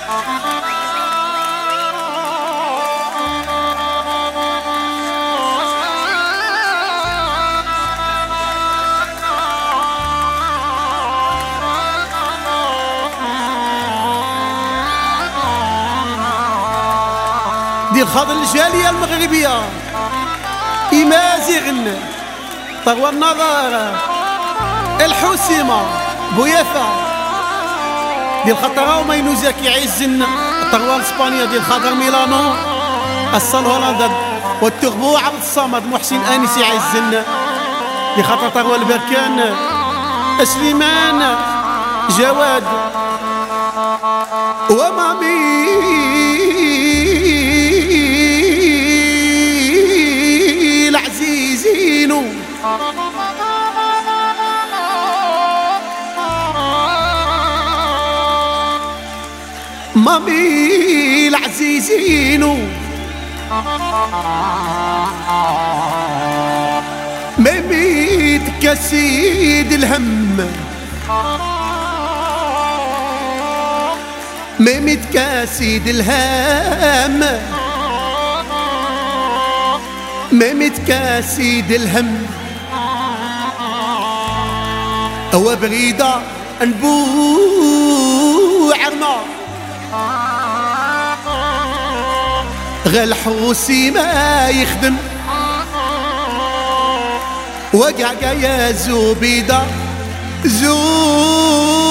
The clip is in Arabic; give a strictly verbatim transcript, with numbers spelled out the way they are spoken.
ديال خاطر الجالية المغربية إمازيغن طغوى النظارة الحسيمة بويافا ديال خاطر هما ينوزاك يعزن طغوى الإسبانية ديال خاطر ميلانو الصال هولندا والتغبو عبد الصمد محسن أنيس يعزن ديال خاطر طغوى البركان سليمان جواد ومامي العزيزينو مامي العزيزينو ميميتك سيد الهم ميميتك سيد الهم ميميتك سيد الهم هو بريدة نبو عرنا غير الحوسي ما يخدم وقعقع يا زبيدة زو